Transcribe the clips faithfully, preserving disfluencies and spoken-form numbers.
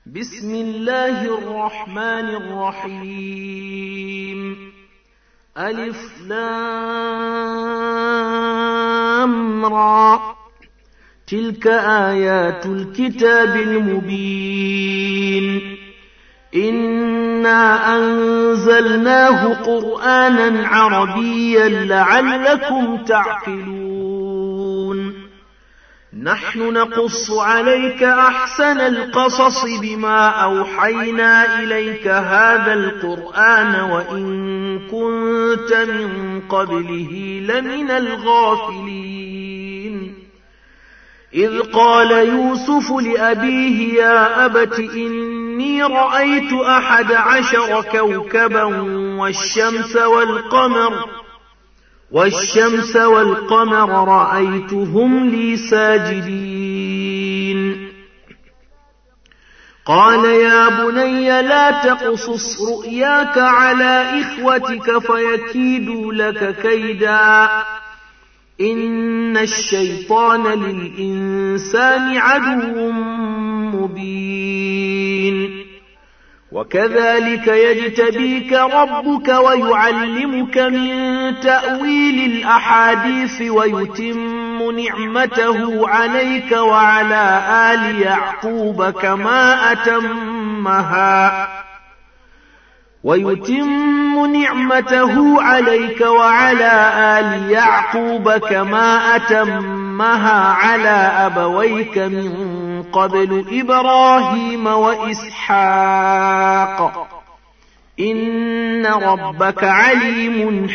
بسم الله الرحمن الرحيم ألف لام را تلك آيات الكتاب المبين إنا أنزلناه قرآنا عربيا لعلكم تعقلون نحن نقص عليك أحسن القصص بما أوحينا إليك هذا القرآن وإن كنت من قبله لمن الغافلين إذ قال يوسف لأبيه يا أبت إني رأيت أحد عشر كوكبا والشمس والقمر والشمس والقمر رأيتهم لي ساجدين قال يا بني لا تقصص رؤياك على إخوتك فيكيدوا لك كيدا إن الشيطان للإنسان عدو مبين وكذلك يجتبيك ربك ويعلمك من تأويل الأحاديث ويتم نعمته عليك وعلى آل يعقوب كما أتمها ويتم نعمته عليك وعلى آل يعقوب كما أتمها على أبويك من قبل إبراهيم وإسحاق إن ربك عليم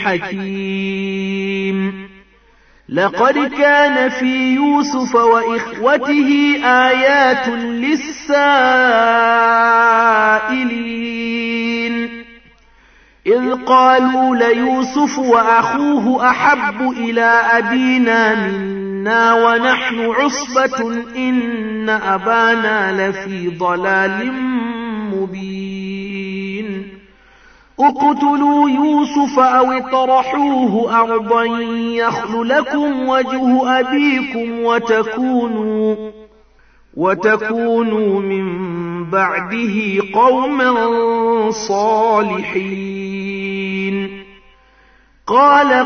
حكيم لقد كان في يوسف وإخوته آيات للسائلين إذ قالوا ليوسف وأخوه أحب إلى أبينا منا ونحن عصبة إن أبانا لفي ضلال مبين اقتلوا يوسف أو اطرحوه أرضا يخل لكم وجه أبيكم وتكونوا وتكونوا من بعده قوما صالحين قال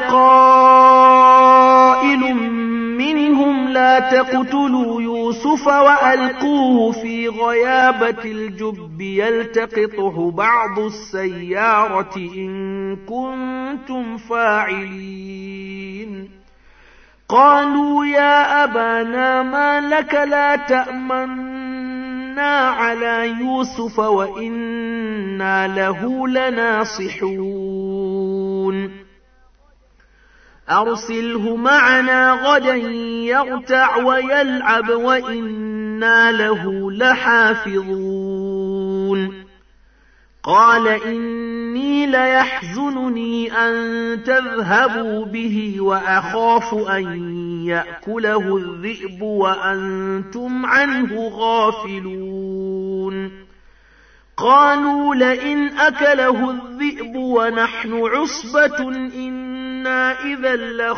قائل منهم لا تقتلوا يوسف وألقوه في غيابة الجب يلتقطه بعض السيارة إن كنتم فاعلين قالوا يا أبانا ما لك لا تأمنا على يوسف وإنا له لناصحون أرسله معنا غدا يرتع ويلعب وإنا له لحافظون قال إني ليحزنني أن تذهبوا به وأخاف أن يأكله الذئب وأنتم عنه غافلون قالوا لئن أكله الذئب ونحن عصبة إنا إذا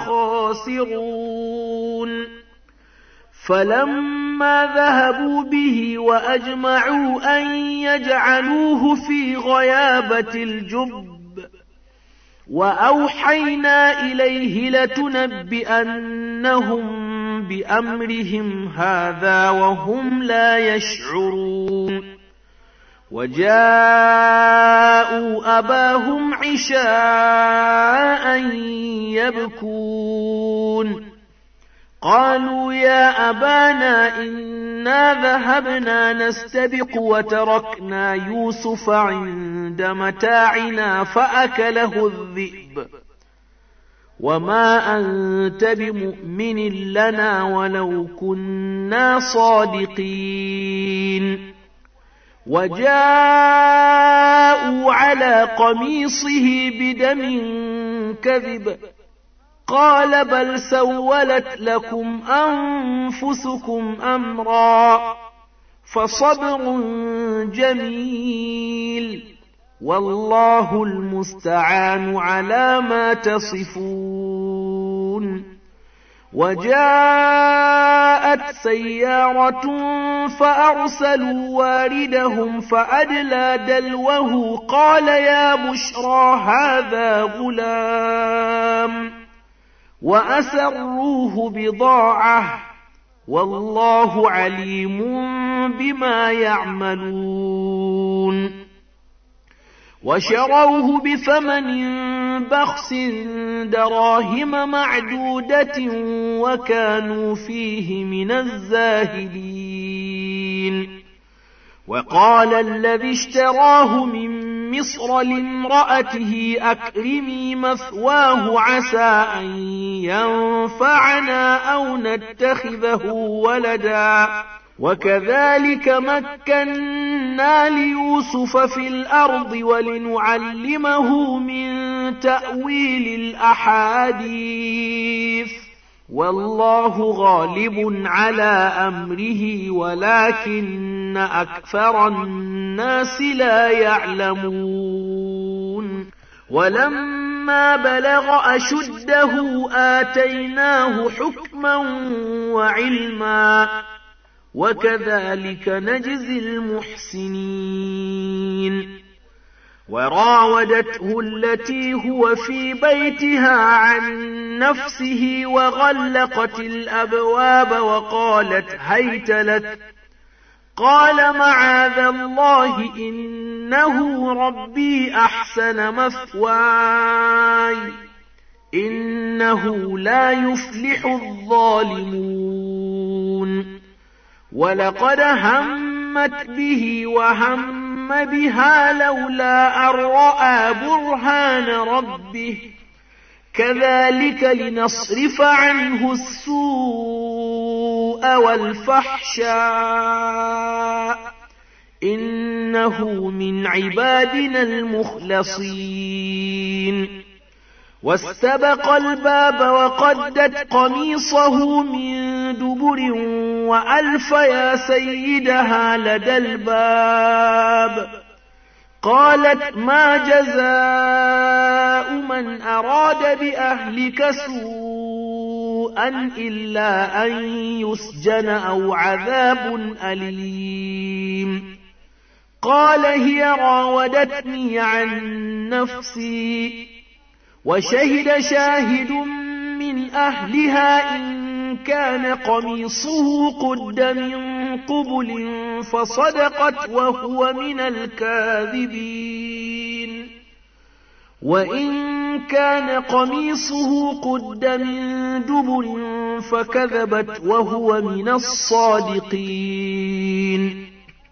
لخاسرون فلما ذهبوا به وأجمعوا أن يجعلوه في غيابة الجب وأوحينا إليه لتنبئنهم بأمرهم هذا وهم لا يشعرون وجاءوا أباهم عشاء يبكون قالوا يا أبانا إنا ذهبنا نستبق وتركنا يوسف عند متاعنا فأكله الذئب وما أنت بمؤمن لنا ولو كنا صادقين وجاءوا على قميصه بدم كذب قال بل سولت لكم أنفسكم أمرا فصبر جميل والله المستعان على ما تصفون وجاءت سيارة فأرسلوا واردهم فأدلى دلوه قال يا بشرى هذا غلام وأسروه بضاعة والله عليم بما يعملون وشروه بثمن بخس دراهم معدودة وكانوا فيه من الزاهدين وقال الذي اشتراه من مصر لامرأته أكرمي مثواه عسى أن ينفعنا أو نتخذه ولدا وكذلك مكنا ليوسف في الأرض ولنعلمه من تأويل الأحاديث والله غالب على أمره ولكن أكثر الناس لا يعلمون ولما بلغ أشده آتيناه حكما وعلما وكذلك نجزي المحسنين وراودته التي هو في بيتها عن نفسه وغلقت الأبواب وقالت هيت لك قال معاذ الله إنه ربي أحسن مثواي إنه لا يفلح الظالمون ولقد همت به وهم بها لولا أن رأى برهان ربه كذلك لنصرف عنه السوء والفحشاء إنه من عبادنا المخلصين واستبق الباب وقدت قميصه من دبر وألف يا سيدها لدى الباب قالت ما جزاء من أراد بأهلك سوءا إلا أن يسجن أو عذاب أليم قال هي راودتني عن نفسي وشهد شاهد من أهلها إن كان قميصه قد من قبل فصدقت وهو من الكاذبين وإن كان قميصه قد من دبر فكذبت وهو من الصادقين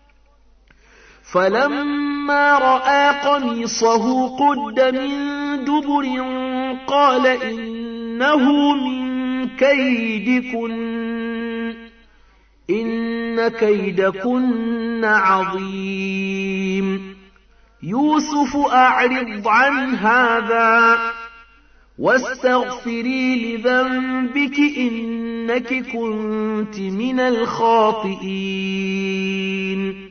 فلما رأى قميصه قد من دبر قال إنه من كيدكن إن كيدكن عظيم يوسف أعرض عن هذا واستغفري لذنبك إنك كنت من الخاطئين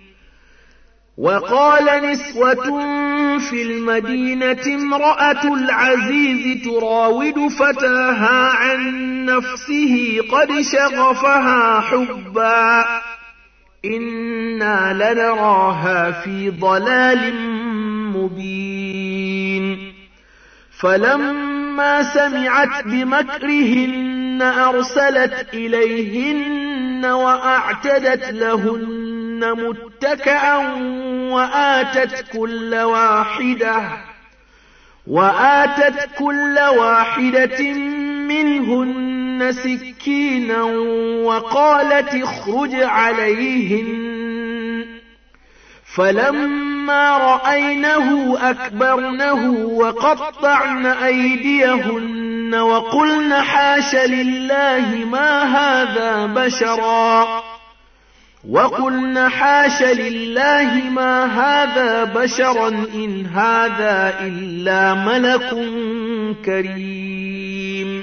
وقال نسوة في المدينة امرأة العزيز تراود فتاها عن نفسه قد شغفها حبا إنا لنراها في ضلال مبين فلما سمعت بمكرهن أرسلت إليهن وأعتدت لهن متكئا وآتت كل واحدة وآتت كل واحدة منهن سكينا وقالت اخرج عليهن فلما رأينه أكبرنه وقطعن أيديهن وقلن حاش لله ما هذا بشرا وقلن حاش لله ما هذا بشرا إن هذا إلا ملك كريم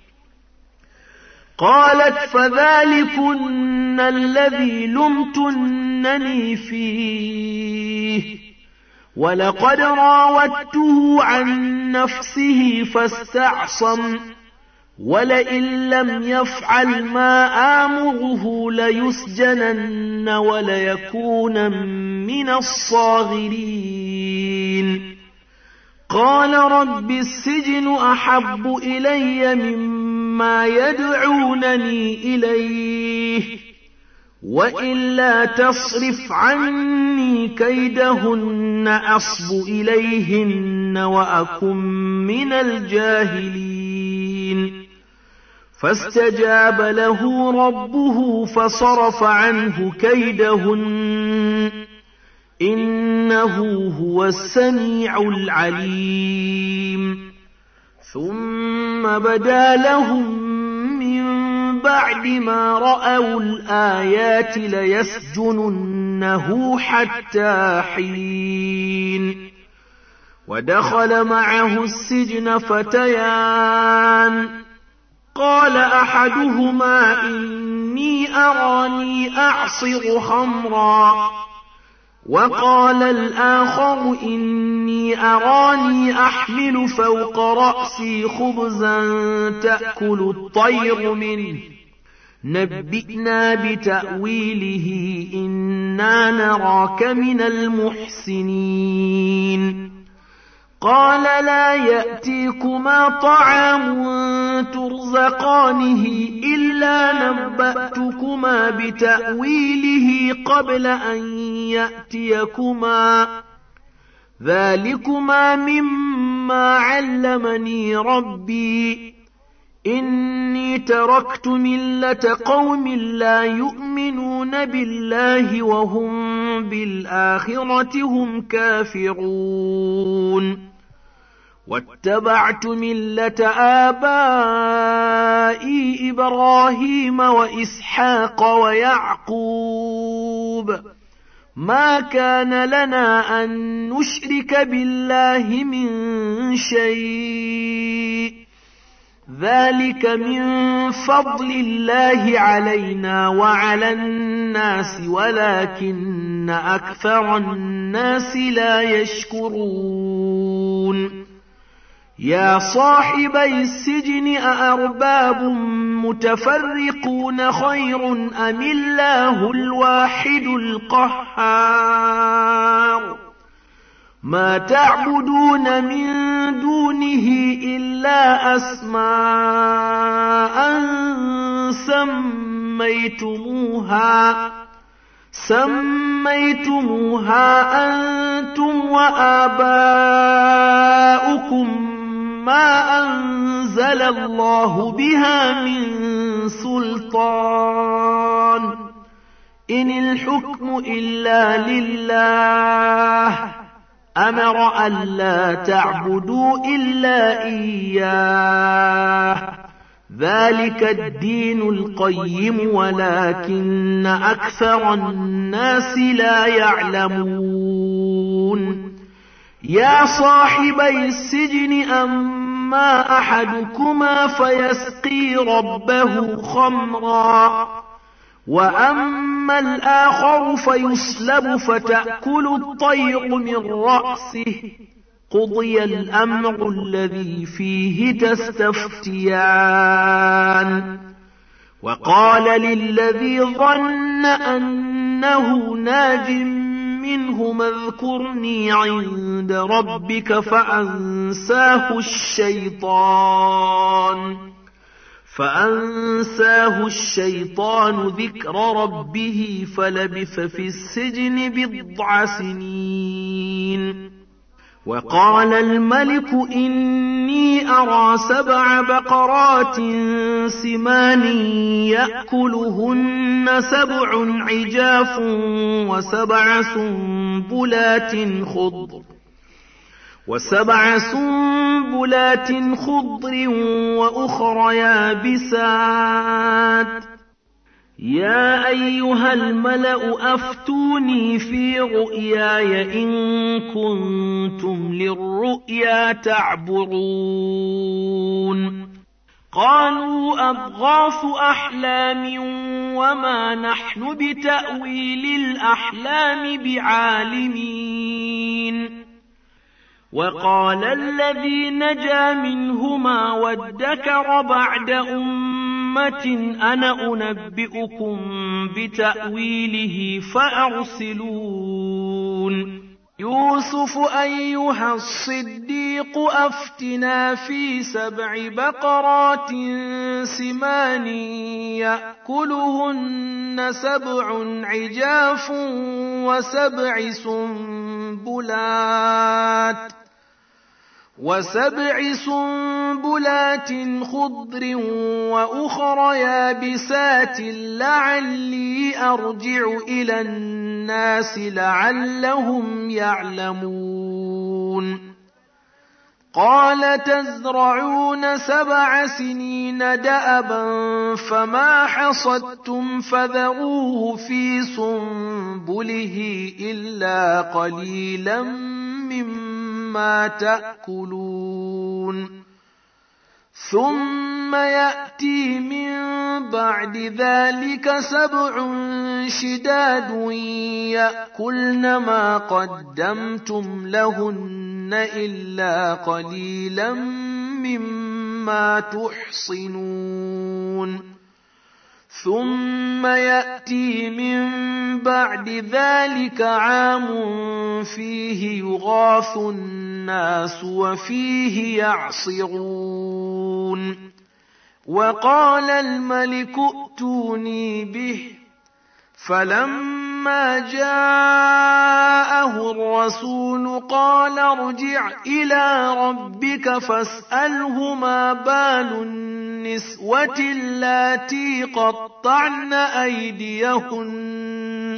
قالت فذلكن الذي لمتنني فيه ولقد راودته عن نفسه فاستعصم ولئن لم يفعل ما آمره ليسجنن وليكون من الصاغرين. قال رب السجن أحب إلي مما يدعونني إليه وإلا تصرف عني كيدهن أصب إليهن وأكن من الجاهلين. فاستجاب له ربه فصرف عنه كيدهن إنه هو السميع العليم. ثم بدا لهم من بعد ما رأوا الآيات ليسجننه حتى حين. ودخل معه السجن فتيان قال أحدهما إني أراني أعصر خمرا وقال الآخر إني أراني أحمل فوق رأسي خبزا تأكل الطير منه نبئنا بتأويله إنا نراك من المحسنين. قال لا يأتيكما طعام ترزقانه إلا نبأتكما بتأويله قبل أن يأتيكما ذلكما مما علمني ربي إني تركت ملة قوم لا يؤمنون بالله وهم بالآخرة هم كافرون. واتبعت ملة آبائي إبراهيم وإسحاق ويعقوب ما كان لنا أن نشرك بالله من شيء ذلك من فضل الله علينا وعلى الناس ولكن أكثر الناس لا يشكرون. يا صاحبي السجن أأرباب متفرقون خير أم الله الواحد القهار. ما تعبدون من دونه إلا أسماء سميتموها سميتموها أنتم وآباؤكم ما أنزل الله بها من سلطان إن الحكم إلا لله أمر ألا تعبدوا إلا إياه ذلك الدين القيم ولكن أكثر الناس لا يعلمون. يا صاحبي السجن أما أحدكما فيسقي ربه خمرا وأما الآخر فيصلب فتأكل الطير من رأسه قضي الأمر الذي فيه تستفتيان. وقال للذي ظن أنه ناج منه اذكرني عند ربك فأنساه الشيطان فأنساه الشيطان ذكر ربه فلبث في السجن بضع سنين. وقال الملك إني أرى سبع بقرات سمان يأكلهن سبع عجاف وسبع سنبلات خضر وسبع سنبلات خضر وأخر يابسات. يا أيها الملأ أفتوني في رؤياي إن كنتم للرؤيا تعبرون. قالوا أضغاث أحلام وما نحن بتأويل الأحلام بعالمين. وقال الذي نجا منهما وادكر بعد أمة أنا أنبئكم بتأويله فأرسلون يوسف أيها الصديق أفتنا في سبع بقرات سمان يأكلهن سبع عجاف وسبع سنبلات وسبع سنبلات خضر وأخر يابسات لعلي أرجع إلى الناس لعلهم يعلمون قال تزرعون سبع سنين دأبا فما حصدتم فذروه في سنبله إلا قليلا مما تأكلون ثم يأتي من بعد ذلك سبع شداد يأكلن ما قدمتم لهن إلا قليلا مما تحصنون ثم يأتي من بعد ذلك عام فيه يغاث الناس وفيه يعصرون وقال الملك ائتوني به فلما جاءه الرسول قال ارجع إلى ربك فاسأله ما بال النسوة اللاتي قطعن أيديهن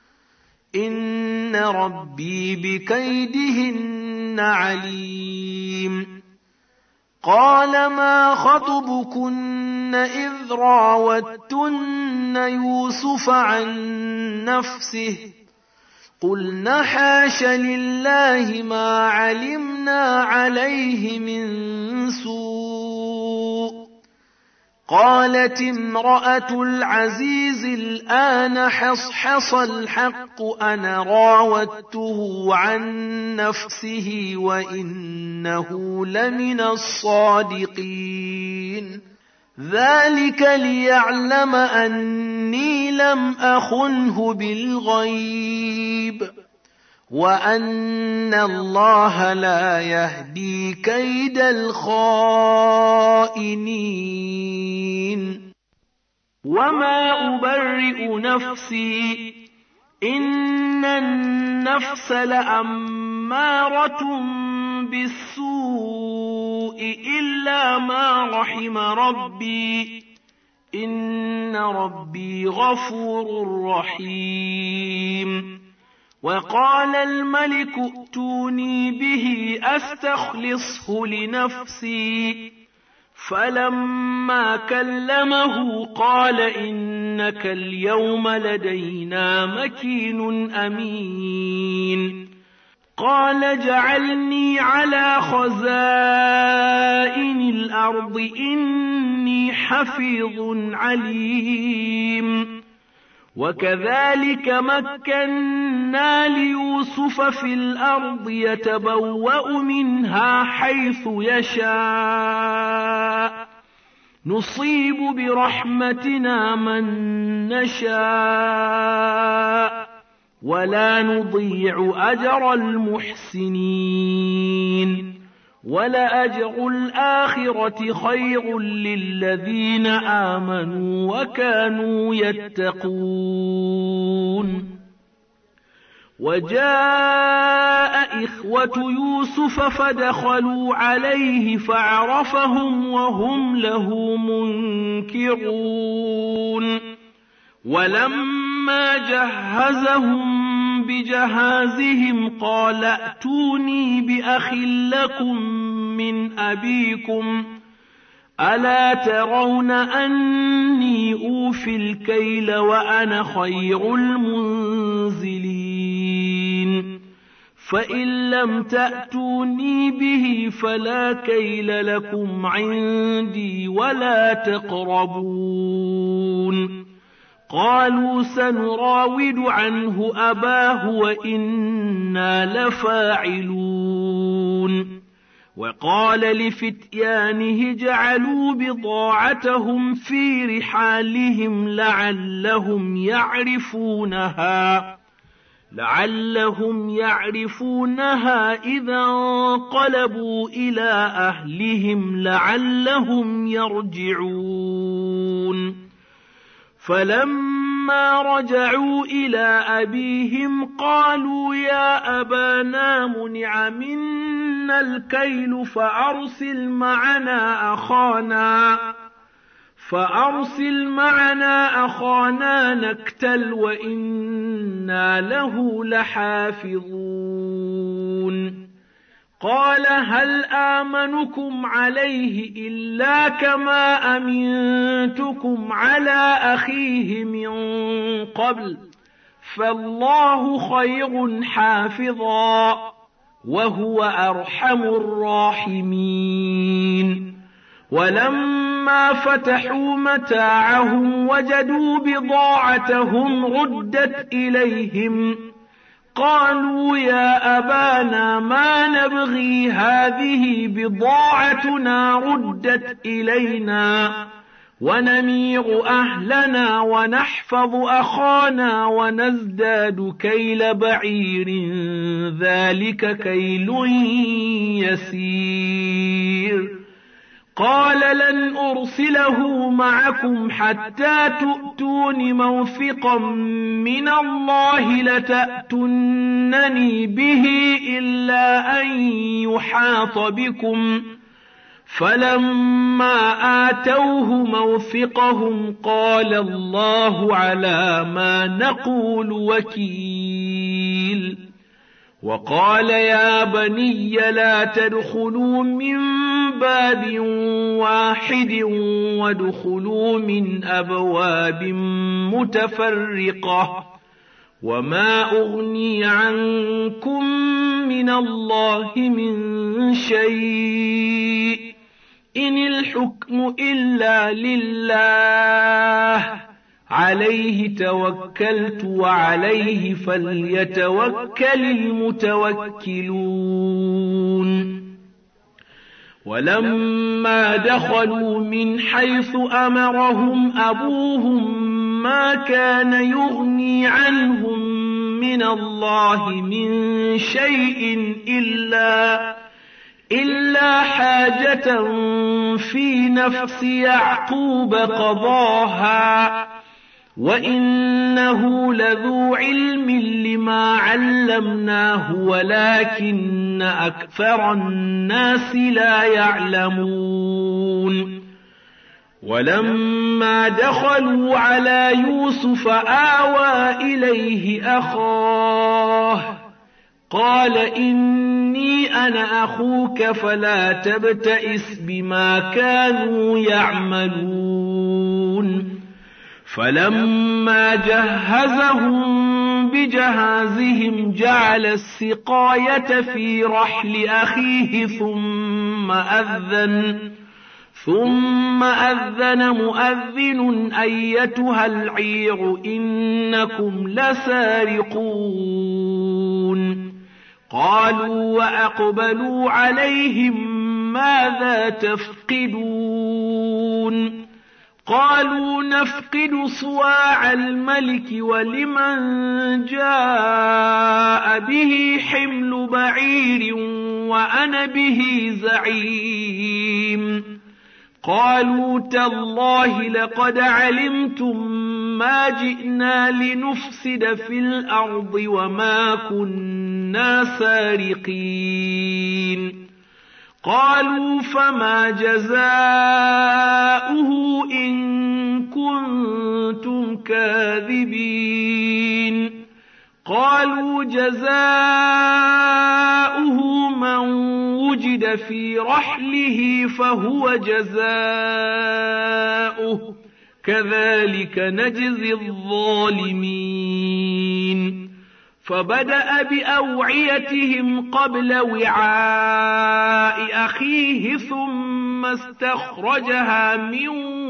إن ربي بكيدهن عليم قال ما خطبكن إذ راوتن يوسف عن نفسه قلنا حاش لله ما علمنا عليه من سوء قالت امرأة العزيز الآن حصحص الحق أنا راودته عن نفسه وإنه لمن الصادقين ذلك ليعلم أني لم أخنه بالغيب وأن الله لا يهدي كيد الخائنين وما أبرئ نفسي إن النفس لأمارة بالسوء إلا ما رحم ربي إن ربي غفور رحيم وقال الملك ائتوني به أستخلصه لنفسي فلما كلمه قال إنك اليوم لدينا مكين أمين قال اجعلني على خزائن الأرض إني حفيظ عليم وكذلك مكنا ليوسف في الأرض يتبوأ منها حيث يشاء نصيب برحمتنا من نشاء ولا نضيع أجر المحسنين ولأجر الآخرة خير للذين آمنوا وكانوا يتقون وجاء إخوة يوسف فدخلوا عليه فعرفهم وهم له منكرون ولما جهزهم بجهازهم قال ائتوني بأخ لكم من أبيكم ألا ترون أني أوفي الكيل وأنا خير المنزلين فإن لم تأتوني به فلا كيل لكم عندي ولا تقربون قالوا سنراود عنه أباه وإنا لفاعلون وقال لفتيانه جعلوا بضاعتهم في رحالهم لعلهم يعرفونها لعلهم يعرفونها إذا انقلبوا إلى أهلهم لعلهم يرجعون فلما رجعوا إلى أبيهم قالوا يا أبانا منع منا الكيل فأرسل معنا أخانا فأرسل معنا أخانا نكتل وإنا له لحافظون قال هل آمنكم عليه إلا كما أمنتكم على أخيه من قبل فالله خير حافظا وهو أرحم الراحمين ولما فتحوا متاعهم وجدوا بضاعتهم ردت إليهم قالوا يا أبانا ما نبغي هذه بضاعتنا ردت إلينا ونمير أهلنا ونحفظ أخانا ونزداد كيل بعير ذلك كيل يسير قال لن أرسله معكم حتى تؤتون موثقا من الله لتأتونني به إلا أن يحاط بكم فلما آتوه موثقهم قال الله على ما نقول وكيل وقال يا بني لا تدخلوا من باب واحد وادخلوا من أبواب متفرقة وما أغني عنكم من الله من شيء إن الحكم إلا لله عليه توكلت وعليه فليتوكل المتوكلون ولما دخلوا من حيث أمرهم أبوهم ما كان يغني عنهم من الله من شيء إلا إلا حاجة في نفس يعقوب قضاها وإنه لذو علم لما علمناه ولكن أكثر الناس لا يعلمون ولما دخلوا على يوسف آوى إليه أخاه قال إني أنا أخوك فلا تبتئس بما كانوا يعملون فلما جهزهم بجهازهم جعل السقاية في رحل أخيه ثم أذن ثم أذن مؤذن أيتها العير إنكم لسارقون قالوا وأقبلوا عليهم ماذا تفقدون قالوا نفقد صواع الملك ولمن جاء به حمل بعير وأنا به زعيم قالوا تالله لقد علمتم ما جئنا لنفسد في الأرض وما كنا سارقين قالوا فما جزاؤه إن كنتم كاذبين قالوا جزاؤه من وجد في رحله فهو جزاؤه كذلك نجزي الظالمين فبدأ بأوعيتهم قبل وعاء أخيه ثم فلما استخرجها من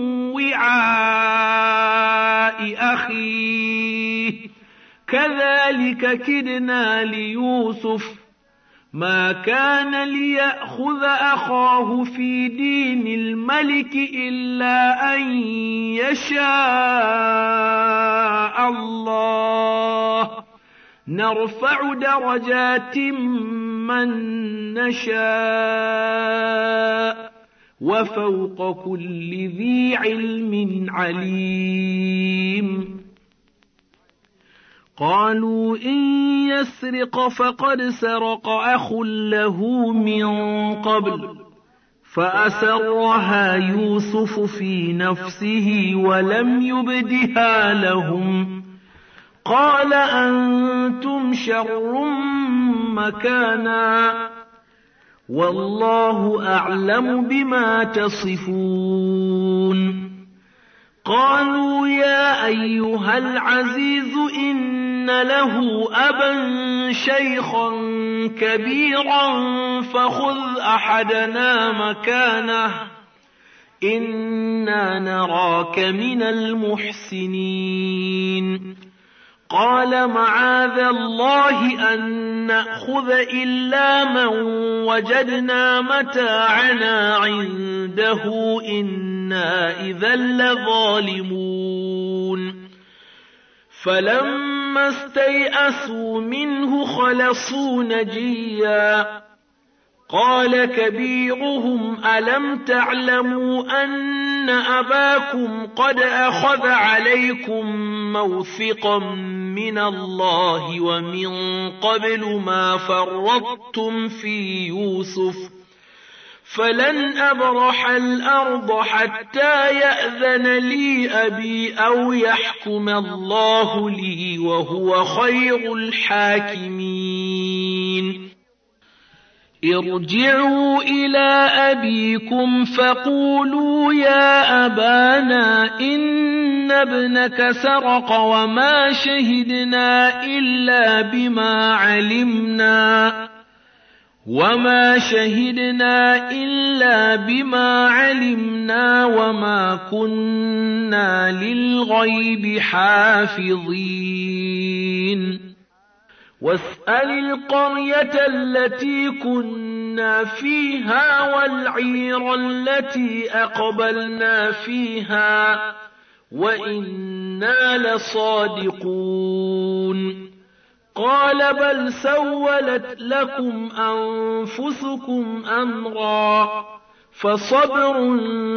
وعاء أخيه كذلك كدنا ليوسف ما كان ليأخذ أخاه في دين الملك إلا أن يشاء الله نرفع درجات من نشاء وفوق كل ذي علم عليم. قالوا إن يسرق فقد سرق أخ له من قبل فأسرها يوسف في نفسه ولم يبدها لهم قال أنتم شر مكانا والله أعلم بما تصفون. قالوا يا أيها العزيز إن له أبا شيخا كبيرا فخذ أحدنا مكانه إنا نراك من المحسنين. قال معاذ الله أن نأخذ إلا من وجدنا متاعنا عنده إنا إذا لظالمون. فلما استيئسوا منه خلصوا نجيا قال كبيرهم ألم تعلموا أن أباكم قد أخذ عليكم موثقا من الله ومن قبل ما فرطتم في يوسف فلن أبرح الأرض حتى يأذن لي أبي أو يحكم الله لي وهو خير الحاكمين. ارجعوا إلى أبيكم فقولوا يا أبانا إن ابنك سرق وما شهدنا إلا بما علمنا وما شهدنا إلا بما علمنا وما كنا للغيب حافظين. واسأل القرية التي كنا فيها والعير التي أقبلنا فيها وإنا لصادقون. قال بل سولت لكم أنفسكم أمرا فصبر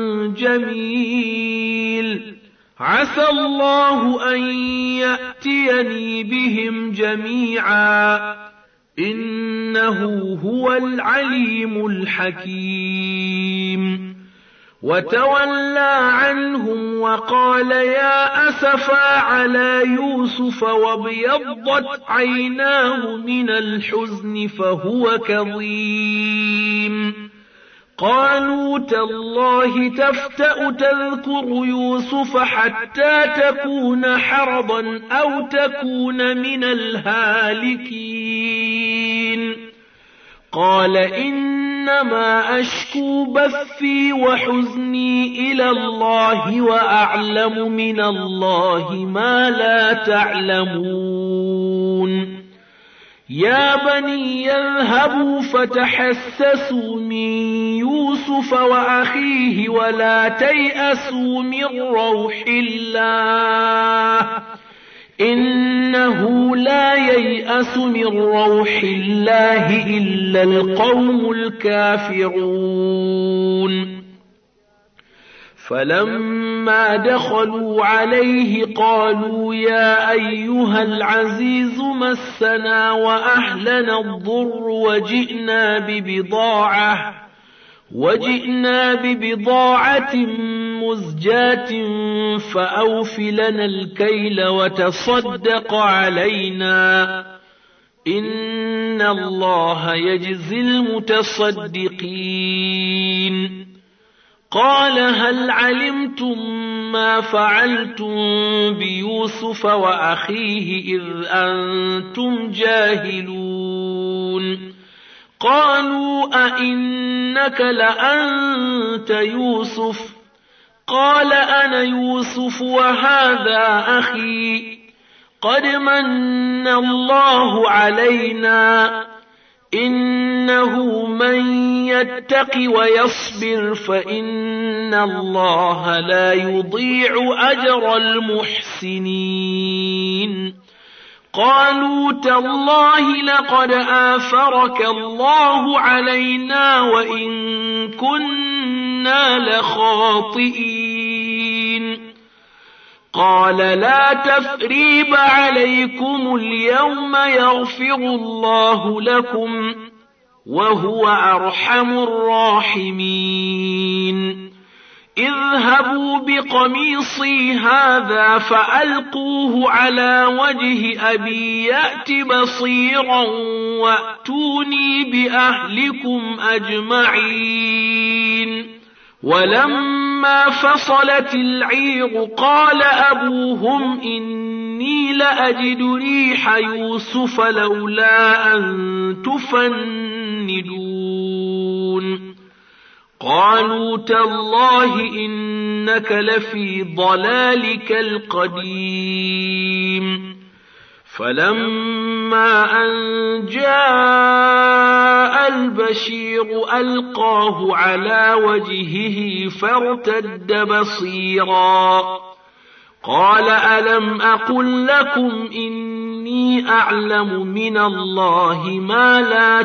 جميل عسى الله أن يأتيني بهم جميعا إنه هو العليم الحكيم. وتولى عنهم وقال يا أسفا على يوسف وابيضت عيناه من الحزن فهو كظيم. قالوا تالله تفتأ تذكر يوسف حتى تكون حرضا أو تكون من الهالكين. قال إنما أشكو بثي وحزني إلى الله وأعلم من الله ما لا تعلمون. يا بني يذهبوا فتحسسوا من يوسف وأخيه ولا تيأسوا من روح الله إنه لا ييأس من روح الله إلا القوم الكافرون. فلما دخلوا عليه قالوا يا أيها العزيز مسنا وأهلنا الضر وجئنا ببضاعة وجئنا ببضاعة مزجاة فأوف لنا الكيل وتصدق علينا إن الله يجزي المتصدقين. قال هل علمتم ما فعلتم بيوسف وأخيه إذ أنتم جاهلون؟ قالوا أئنك لأنت يوسف قال أنا يوسف وهذا أخي قد من الله علينا إنه من يتق ويصبر فإن الله لا يضيع أجر المحسنين قالوا تالله لقد آثرك الله علينا وإن كنا لخاطئين قال لا تثريب عليكم اليوم يغفر الله لكم وهو أرحم الراحمين اذهبوا بقميصي هذا فألقوه على وجه أبي يأت بصيرا وأتوني بأهلكم أجمعين ولما فصلت العير قال أبوهم إني لأجد ريح يوسف لولا أن تفندون قالوا تالله إنك لفي ضلالك القديم فلما أن جاء البشير ألقاه على وجهه فارتد بصيرا قال ألم أقل لكم إني أعلم من الله ما لا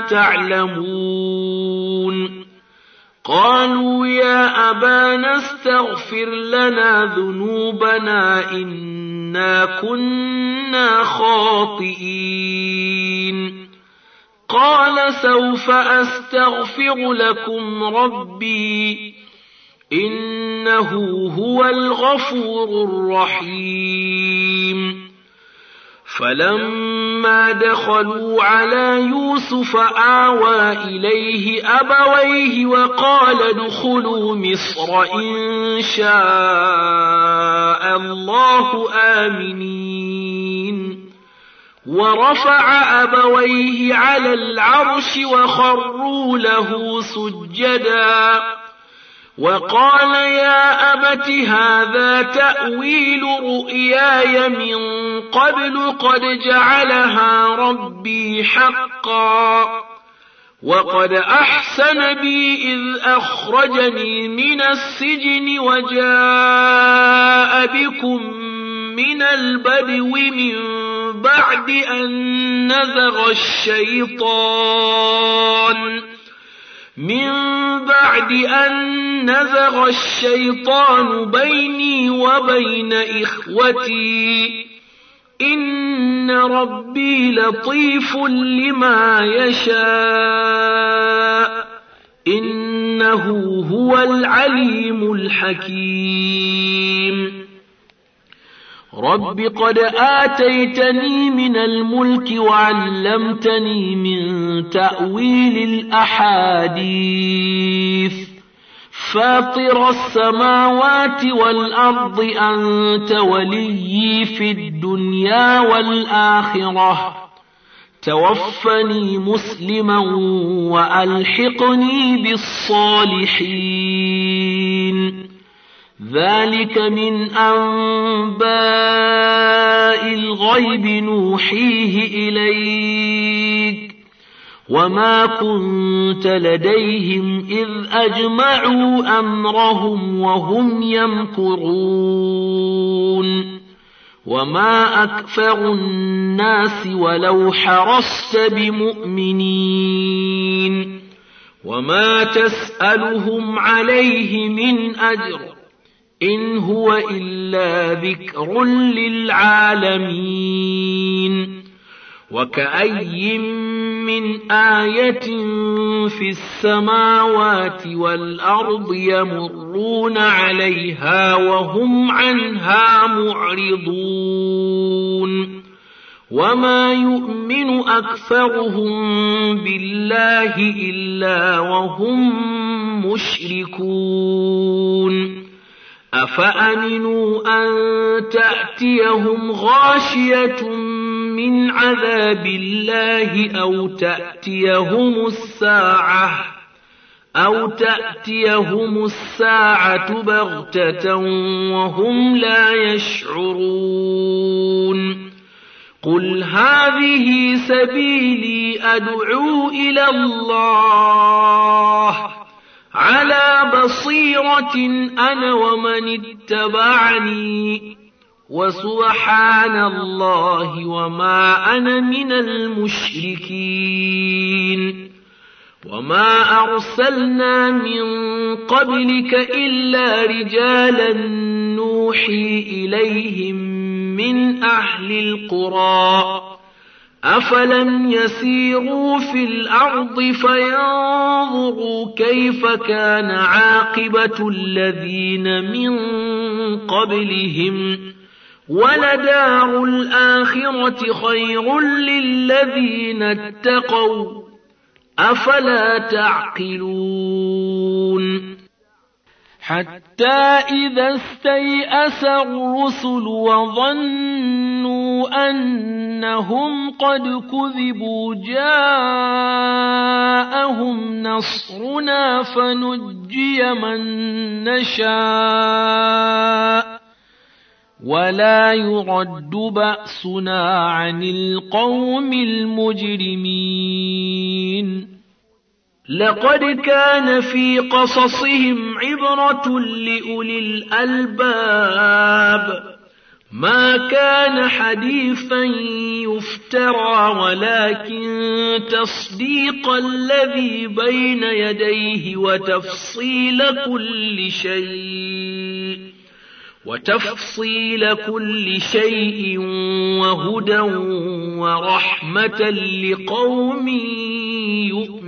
تعلمون قالوا يا أبانا استغفر لنا ذنوبنا إنا كنا خاطئين قال سوف أستغفر لكم ربي إنه هو الغفور الرحيم فلما دخلوا على يوسف آوى إليه أبويه وقال ادخلوا مصر إن شاء الله آمنين ورفع أبويه على العرش وخروا له سجدا وقال يا أبت هذا تأويل رؤياي من قبل قد جعلها ربي حقا وقد أحسن بي إذ أخرجني من السجن وجاء بكم من البدو من بعد أن نزغ الشيطان من بعد أن نزغ الشيطان بيني وبين إخوتي إن ربي لطيف لما يشاء إنه هو العليم الحكيم رب قد آتيتني من الملك وعلمتني من تأويل الأحاديث فاطر السماوات والأرض أنت وليي في الدنيا والآخرة توفني مسلما وألحقني بالصالحين ذلك من أنباء الغيب نوحيه إليك وما كنت لديهم إذ أجمعوا أمرهم وهم يمكرون وما أكثر الناس ولو حرصت بمؤمنين وما تسألهم عليه من أجر إن هو إلا ذكر للعالمين وكأي من آية في السماوات والأرض يمرون عليها وهم عنها معرضون وما يؤمن أكثرهم بالله إلا وهم مشركون أفأمنوا أن تأتيهم غاشية من عذاب الله أو تأتيهم الساعة أو تأتيهم الساعة بغتة وهم لا يشعرون قل هذه سبيلي أدعو إلى الله على بصيرة أنا ومن اتبعني وسبحان الله وما أنا من المشركين وما أرسلنا من قبلك إلا رجالا نوحي إليهم من أهل القرى أفلم يسيروا في الأرض فينظروا كيف كان عاقبة الذين من قبلهم ولدار الآخرة خير للذين اتقوا أفلا تعقلون حتى إذا استيأس الرسل وظنوا أنهم قد كذبوا جاءهم نصرنا فنجي من نشاء ولا يرد بأسنا عن القوم المجرمين لقد كان في قصصهم عبرة لأولي الألباب ما كان حديثا يفترى ولكن تصديق الذي بين يديه وتفصيل كل شيء وتفصيل كل شيء وهدى ورحمة لقوم يؤمنون